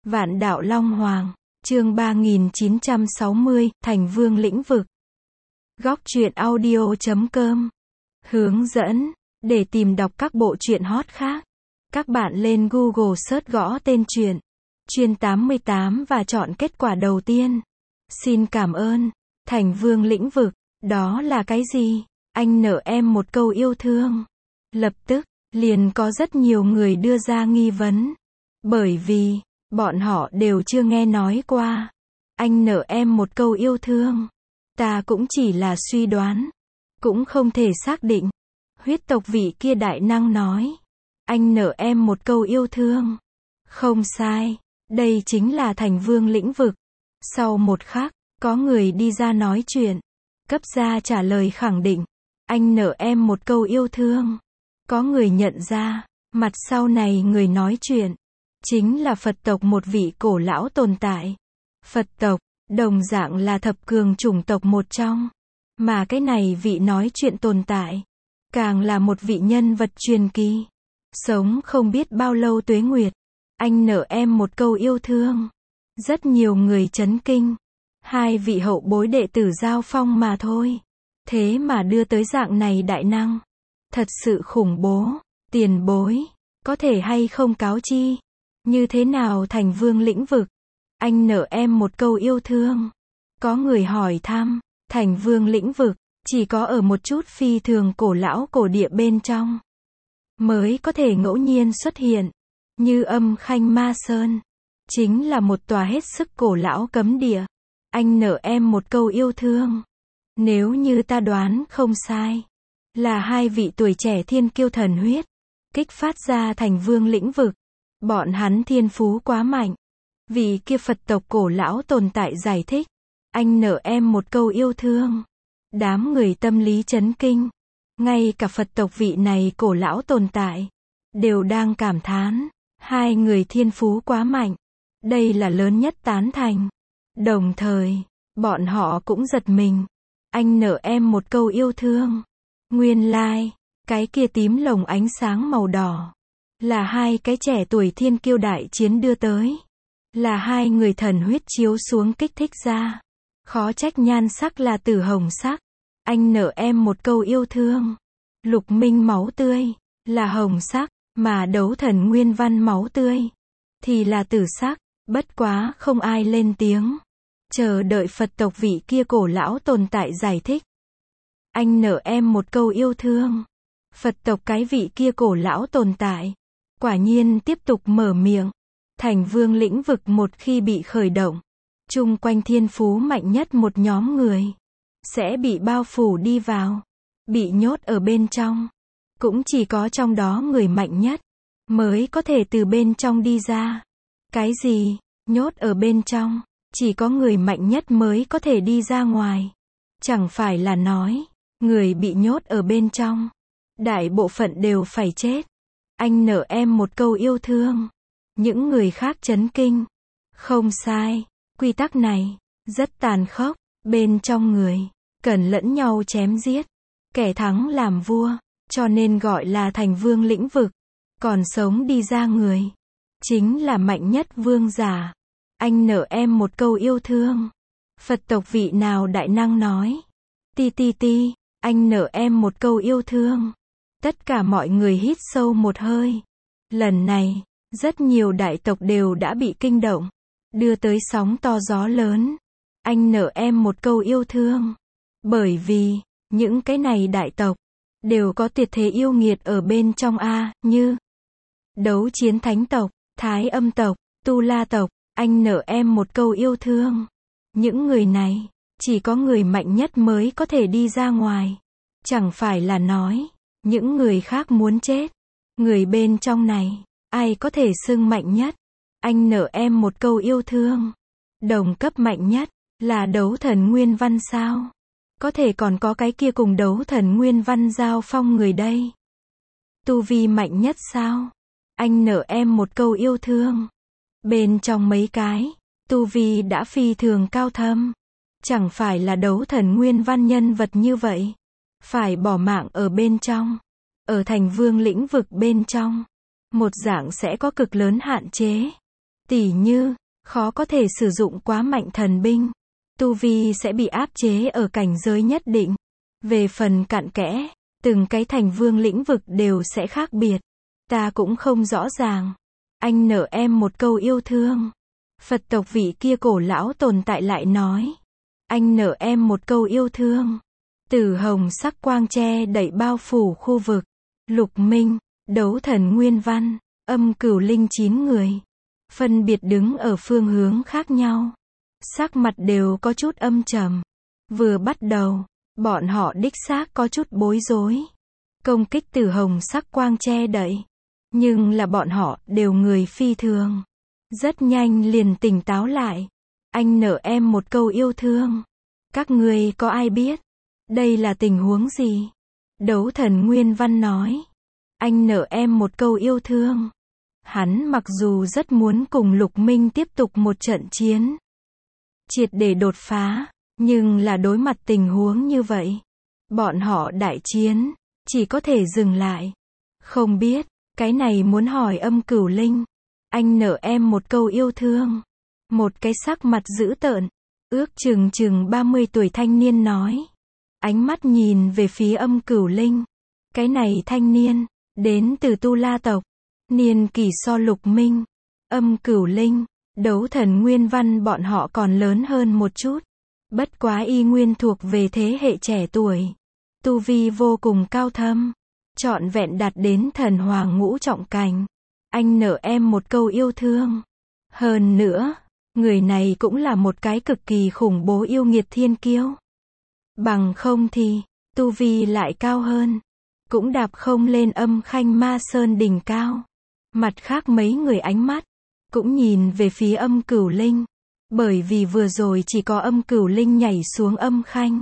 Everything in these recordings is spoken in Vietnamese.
Vạn đạo Long Hoàng, chương 3960, Thành Vương lĩnh vực. Góc truyện audio.com. Hướng dẫn, để tìm đọc các bộ truyện hot khác, các bạn lên Google search gõ tên truyện, Truyện 88 và chọn kết quả đầu tiên. Xin cảm ơn. Thành Vương lĩnh vực, đó là cái gì? Anh nợ em một câu yêu thương. Lập tức, liền có rất nhiều người đưa ra nghi vấn. Bởi vì, bọn họ đều chưa nghe nói qua. Anh nợ em một câu yêu thương. Ta cũng chỉ là suy đoán. Cũng không thể xác định. Huyết tộc vị kia đại năng nói. Anh nợ em một câu yêu thương. Không sai. Đây chính là Thành Vương lĩnh vực. Sau một khắc, có người đi ra nói chuyện. Cấp ra trả lời khẳng định. Anh nợ em một câu yêu thương. Có người nhận ra, mặt sau này người nói chuyện. Chính là Phật tộc một vị cổ lão tồn tại. Phật tộc, đồng dạng là thập cường chủng tộc một trong. Mà cái này vị nói chuyện tồn tại. Càng là một vị nhân vật truyền kỳ. Sống không biết bao lâu tuế nguyệt. Anh nợ em một câu yêu thương. Rất nhiều người chấn kinh. Hai vị hậu bối đệ tử giao phong mà thôi. Thế mà đưa tới dạng này đại năng. Thật sự khủng bố. Tiền bối, có thể hay không cáo chi? Như thế nào Thành Vương lĩnh vực? Anh nợ em một câu yêu thương. Có người hỏi thăm, Thành Vương lĩnh vực, chỉ có ở một chút phi thường cổ lão cổ địa bên trong. Mới có thể ngẫu nhiên xuất hiện. Như Âm Khanh Ma Sơn. Chính là một tòa hết sức cổ lão cấm địa. Anh nợ em một câu yêu thương. Nếu như ta đoán không sai. Là hai vị tuổi trẻ thiên kiêu thần huyết. Kích phát ra Thành Vương lĩnh vực. Bọn hắn thiên phú quá mạnh. Vì kia Phật tộc cổ lão tồn tại giải thích. Anh nợ em một câu yêu thương. Đám người tâm lý chấn kinh. Ngay cả Phật tộc vị này cổ lão tồn tại. Đều đang cảm thán. Hai người thiên phú quá mạnh. Đây là lớn nhất tán thành. Đồng thời, bọn họ cũng giật mình. Anh nợ em một câu yêu thương. Nguyên lai, cái kia tím lồng ánh sáng màu đỏ. Là hai cái trẻ tuổi thiên kiêu đại chiến đưa tới. Là hai người thần huyết chiếu xuống kích thích ra. Khó trách nhan sắc là tử hồng sắc. Anh nợ em một câu yêu thương. Lục minh máu tươi, là hồng sắc, mà đấu thần nguyên văn máu tươi. Thì là tử sắc, bất quá không ai lên tiếng. Chờ đợi Phật tộc vị kia cổ lão tồn tại giải thích. Anh nợ em một câu yêu thương. Phật tộc cái vị kia cổ lão tồn tại. Quả nhiên tiếp tục mở miệng. Thành Vương lĩnh vực một khi bị khởi động. Chung quanh thiên phú mạnh nhất một nhóm người. Sẽ bị bao phủ đi vào. Bị nhốt ở bên trong. Cũng chỉ có trong đó người mạnh nhất. Mới có thể từ bên trong đi ra. Cái gì? Nhốt ở bên trong. Chỉ có người mạnh nhất mới có thể đi ra ngoài. Chẳng phải là nói. Người bị nhốt ở bên trong. Đại bộ phận đều phải chết. Anh nợ em một câu yêu thương. Những người khác chấn kinh. Không sai. Quy tắc này. Rất tàn khốc. Bên trong người. Cần lẫn nhau chém giết. Kẻ thắng làm vua. Cho nên gọi là Thành Vương lĩnh vực. Còn sống đi ra người. Chính là mạnh nhất vương giả. Anh nợ em một câu yêu thương. Phật tộc vị nào đại năng nói. Ti ti ti. Anh nợ em một câu yêu thương. Tất cả mọi người hít sâu một hơi. Lần này, rất nhiều đại tộc đều đã bị kinh động. Đưa tới sóng to gió lớn. Anh nợ em một câu yêu thương. Bởi vì, những cái này đại tộc, đều có tuyệt thế yêu nghiệt ở bên trong A, như Đấu Chiến Thánh tộc, Thái Âm tộc, Tu La tộc. Anh nợ em một câu yêu thương. Những người này, chỉ có người mạnh nhất mới có thể đi ra ngoài. Chẳng phải là nói, những người khác muốn chết. Người bên trong này, ai có thể xưng mạnh nhất? Anh nợ em một câu yêu thương. Đồng cấp mạnh nhất, là đấu thần Nguyên Văn sao? Có thể còn có cái kia cùng đấu thần Nguyên Văn giao phong người đây. Tu vi mạnh nhất sao? Anh nợ em một câu yêu thương. Bên trong mấy cái, tu vi đã phi thường cao thâm. Chẳng phải là đấu thần Nguyên Văn nhân vật như vậy. Phải bỏ mạng ở bên trong. Ở Thành Vương lĩnh vực bên trong. Một dạng sẽ có cực lớn hạn chế. Tỉ như, khó có thể sử dụng quá mạnh thần binh. Tu vi sẽ bị áp chế ở cảnh giới nhất định. Về phần cặn kẽ, từng cái thành vương lĩnh vực đều sẽ khác biệt. Ta cũng không rõ ràng. Anh nợ em một câu yêu thương. Phật tộc vị kia cổ lão tồn tại lại nói. Anh nợ em một câu yêu thương. Tử hồng sắc quang che đậy bao phủ khu vực. Lục Minh, Đấu Thần Nguyên Văn, Âm Cửu Linh 9 người. Phân biệt đứng ở phương hướng khác nhau. Sắc mặt đều có chút âm trầm. Vừa bắt đầu, bọn họ đích xác có chút bối rối. Công kích tử hồng sắc quang che đậy. Nhưng là bọn họ đều người phi thường. Rất nhanh liền tỉnh táo lại. Anh nợ em một câu yêu thương. Các ngươi có ai biết? Đây là tình huống gì? Đấu Thần Nguyên Văn nói. Anh nợ em một câu yêu thương. Hắn mặc dù rất muốn cùng Lục Minh tiếp tục một trận chiến. Triệt để đột phá. Nhưng là đối mặt tình huống như vậy. Bọn họ đại chiến. Chỉ có thể dừng lại. Không biết. Cái này muốn hỏi Âm Cửu Linh. Anh nợ em một câu yêu thương. Một cái sắc mặt dữ tợn. Ước chừng 30 tuổi thanh niên nói. Ánh mắt nhìn về phía Âm Cửu Linh. Cái này thanh niên. Đến từ Tu La tộc. Niên kỷ so Lục Minh. Âm Cửu Linh. Đấu Thần Nguyên Văn bọn họ còn lớn hơn một chút. Bất quá y nguyên thuộc về thế hệ trẻ tuổi. Tu vi vô cùng cao thâm. Trọn vẹn đạt đến thần hoàng ngũ trọng cảnh. Anh nợ em một câu yêu thương. Hơn nữa, người này cũng là một cái cực kỳ khủng bố yêu nghiệt thiên kiêu. Bằng không thì, tu vi lại cao hơn. Cũng đạp không lên Âm Khanh Ma Sơn đỉnh cao. Mặt khác mấy người ánh mắt, cũng nhìn về phía Âm Cửu Linh. Bởi vì vừa rồi chỉ có Âm Cửu Linh nhảy xuống Âm Khanh.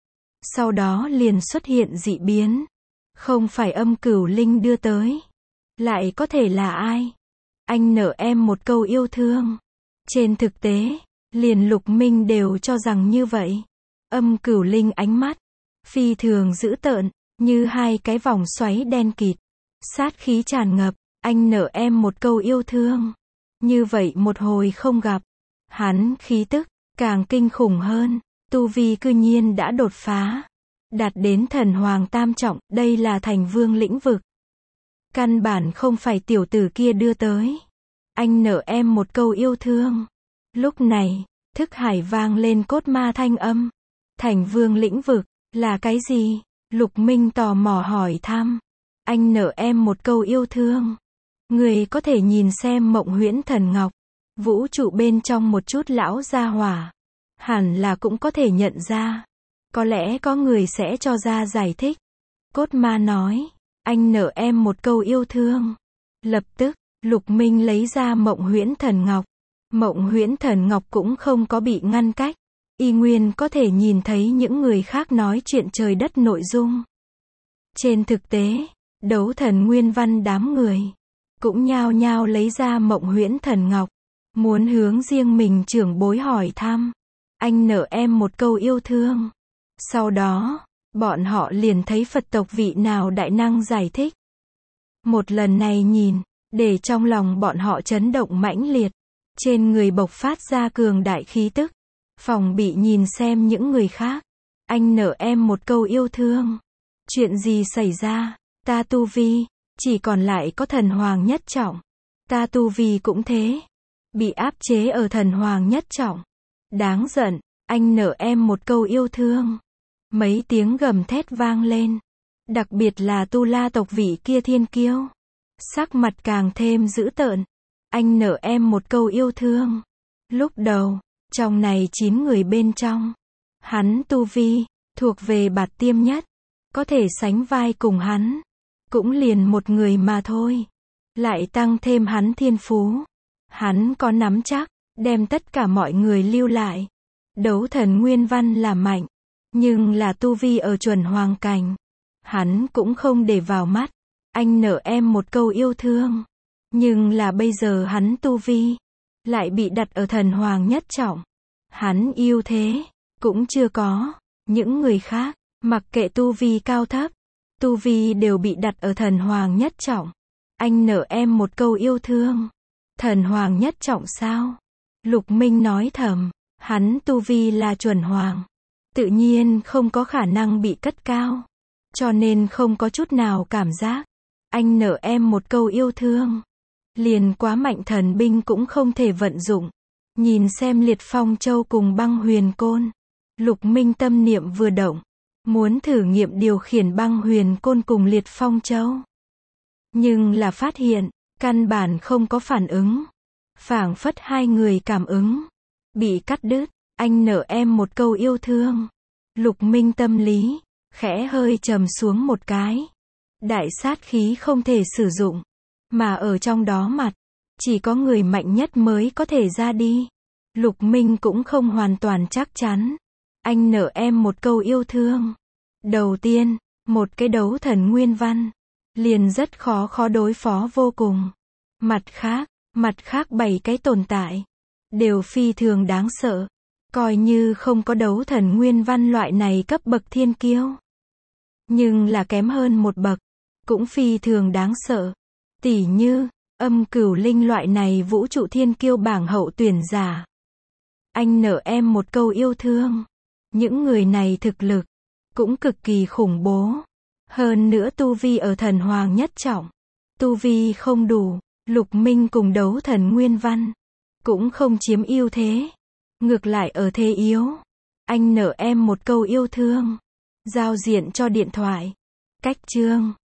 Sau đó liền xuất hiện dị biến. Không phải Âm Cửu Linh đưa tới. Lại có thể là ai? Anh nợ em một câu yêu thương. Trên thực tế, liền Lục Minh đều cho rằng như vậy. Âm Cửu Linh ánh mắt phi thường dữ tợn, như hai cái vòng xoáy đen kịt. Sát khí tràn ngập, anh nợ em một câu yêu thương. Như vậy một hồi không gặp, hắn khí tức càng kinh khủng hơn, tu vi cư nhiên đã đột phá, đạt đến thần hoàng tam trọng, đây là thành vương lĩnh vực. Căn bản không phải tiểu tử kia đưa tới. Anh nợ em một câu yêu thương. Lúc này, thức hải vang lên cốt ma thanh âm. Thành vương lĩnh vực, là cái gì? Lục Minh tò mò hỏi thăm. Anh nợ em một câu yêu thương. Người có thể nhìn xem Mộng Huyễn Thần Ngọc. Vũ trụ bên trong một chút lão gia hỏa. Hẳn là cũng có thể nhận ra. Có lẽ có người sẽ cho ra giải thích. Cốt ma nói. Anh nợ em một câu yêu thương. Lập tức, Lục Minh lấy ra Mộng Huyễn Thần Ngọc. Mộng Huyễn Thần Ngọc cũng không có bị ngăn cách. Y nguyên có thể nhìn thấy những người khác nói chuyện trời đất nội dung. Trên thực tế, Đấu Thần Nguyên Văn đám người cũng nhao nhao lấy ra Mộng Huyễn Thần Ngọc, muốn hướng riêng mình trưởng bối hỏi thăm. Anh nợ em một câu yêu thương. Sau đó, bọn họ liền thấy Phật tộc vị nào đại năng giải thích. Một lần này nhìn, để trong lòng bọn họ chấn động mãnh liệt. Trên người bộc phát ra cường đại khí tức. Phòng bị nhìn xem những người khác. Anh nợ em một câu yêu thương. Chuyện gì xảy ra? Ta tu vi, chỉ còn lại có thần hoàng nhất trọng. Ta tu vi cũng thế. Bị áp chế ở thần hoàng nhất trọng. Đáng giận, anh nợ em một câu yêu thương. Mấy tiếng gầm thét vang lên. Đặc biệt là Tu La tộc vị kia thiên kiêu. Sắc mặt càng thêm dữ tợn. Anh nợ em một câu yêu thương. Lúc đầu, trong này 9 người bên trong, hắn tu vi, thuộc về bạt tiêm nhất. Có thể sánh vai cùng hắn. Cũng liền một người mà thôi. Lại tăng thêm hắn thiên phú. Hắn có nắm chắc, đem tất cả mọi người lưu lại. Đấu Thần Nguyên Văn là mạnh. Nhưng là tu vi ở chuẩn hoàng cảnh. Hắn cũng không để vào mắt. Anh nợ em một câu yêu thương. Nhưng là bây giờ hắn tu vi lại bị đặt ở thần hoàng nhất trọng. Hắn yêu thế cũng chưa có. Những người khác, mặc kệ tu vi cao thấp, tu vi đều bị đặt ở thần hoàng nhất trọng. Anh nợ em một câu yêu thương. Thần hoàng nhất trọng sao? Lục Minh nói thầm, hắn tu vi là chuẩn hoàng, tự nhiên không có khả năng bị cất cao, cho nên không có chút nào cảm giác. Anh nợ em một câu yêu thương, liền quá mạnh thần binh cũng không thể vận dụng. Nhìn xem Liệt Phong Châu cùng Băng Huyền Côn, Lục Minh tâm niệm vừa động, muốn thử nghiệm điều khiển Băng Huyền Côn cùng Liệt Phong Châu. Nhưng là phát hiện, căn bản không có phản ứng. Phảng phất hai người cảm ứng bị cắt đứt. Anh nợ em một câu yêu thương. Lục Minh tâm lý khẽ hơi trầm xuống một cái. Đại sát khí không thể sử dụng, mà ở trong đó mặt chỉ có người mạnh nhất mới có thể ra đi. Lục Minh cũng không hoàn toàn chắc chắn. Anh nợ em một câu yêu thương. Đầu tiên, một cái đấu thần nguyên văn liền rất khó đối phó vô cùng. Mặt khác 7 cái tồn tại đều phi thường đáng sợ. Coi như không có đấu thần nguyên văn loại này cấp bậc thiên kiêu, nhưng là kém hơn một bậc, cũng phi thường đáng sợ. Tỉ như, Âm Cửu Linh loại này vũ trụ thiên kiêu bảng hậu tuyển giả. Anh nợ em một câu yêu thương. Những người này thực lực cũng cực kỳ khủng bố. Hơn nữa tu vi ở thần hoàng nhất trọng. Tu vi không đủ, Lục Minh cùng đấu thần nguyên văn cũng không chiếm ưu thế. Ngược lại ở thế yếu. Anh nợ em một câu yêu thương. Giao diện cho điện thoại. Cách chương